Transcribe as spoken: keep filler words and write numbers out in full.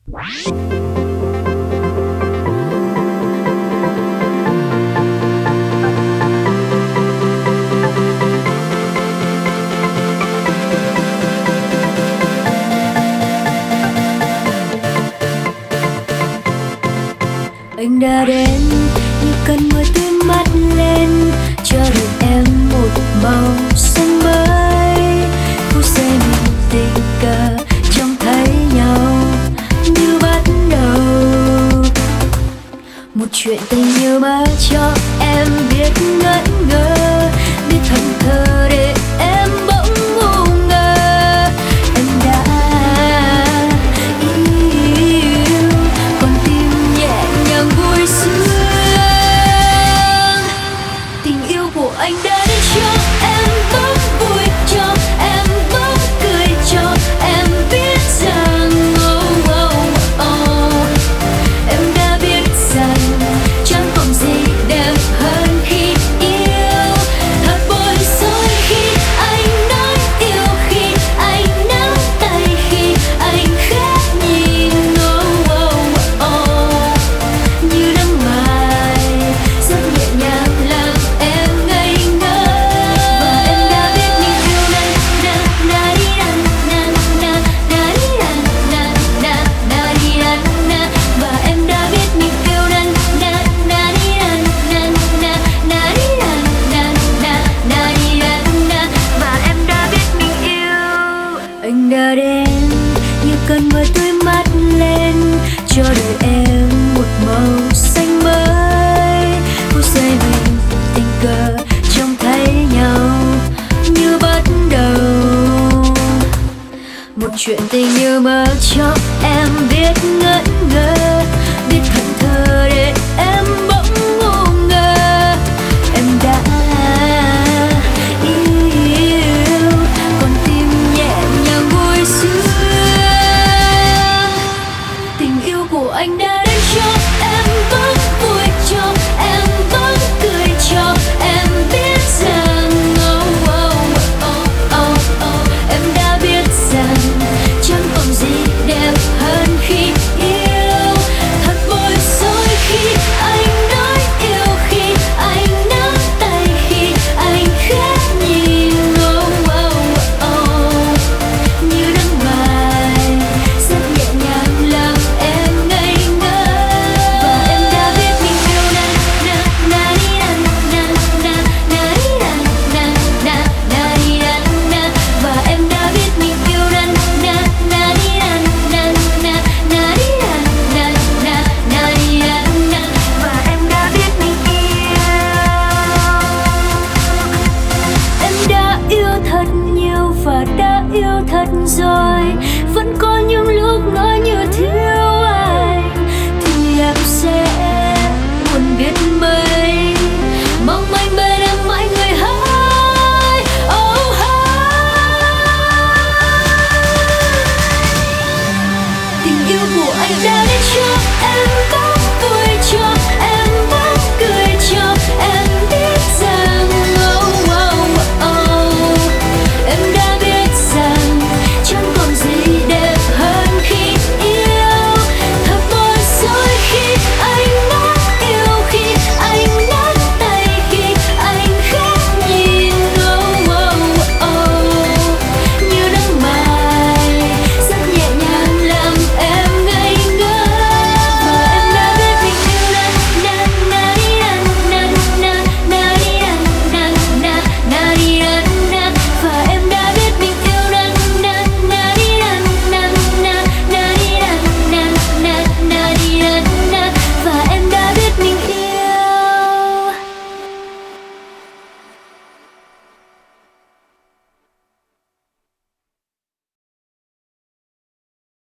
Anh đã đến như cơn mưa tưới mắt lên, cho đời em một màu xanh mới. Phút giây mình tình cờ trông thấy nhau như bắt đầu một chuyện tình như mơ, cho em biết ngẩn ngơ, biết thẫn thờ để em bỗng ngu ngơ. Em đã yêu con tim nhẹ nhàng vui sướng, tình yêu của anh đã đến cho em bỗng vui, cho em bỗng cười, cho em biết rằng oh, oh, oh. Em đã biết rằng chẳng còn gì đẹp hơn khi yêu. Thật bối rối khi anh nói yêu, khi anh nắm tay, khi anh khẽ nhìn oh, oh, oh. Như nắng mai rất nhẹ nhàng làm em ngây ngơ. Và em đã biết mình yêu na na na đi na na na na đi na na na na đi na na. Và em đã biết mình yêu na na na đi na na na na đi na na na na đi na na. Và em đã biết mình yêu. Anh đã đến như cơn mưa tưới mắt lên, cho đời em một màu xanh mới. Phút giây mình tình cờ trông thấy nhau như bắt đầu một chuyện tình như mơ, cho em biết ngẩn ngơ, biết thẫn thờ để em bỗng ngu ngơ. Em đã yêu con tim nhẹ nhàng vui sướng, tình yêu của anh đã đến cho em bỗng vui, cho em bỗng cười, cho em biết rằng oh, oh, oh, oh, oh. Em đã biết rằng chẳng còn gì đẹp hơn khi yêu. Thật bối rối khi anh nói yêu, khi anh nắm tay, khi anh khẽ nhìn oh, oh, oh. Như nắng mai rất nhẹ nhàng làm em ngây ngơ. Và em đã biết mình yêu na na na đi na na na na đi na na na na đi na na. Và em đã biết mình yêu na na na đi na na na na đi na na na na đi na na. Và em đã biết mình yêu. Em đã yêu thật nhiều và đã yêu thật rồi, vẫn có những lúc ngỡ như thiếu anh, thì em sẽ buồn biết mấy. Mong anh bên em mãi người hỡi oh, tình yêu của anh đã đến cho em có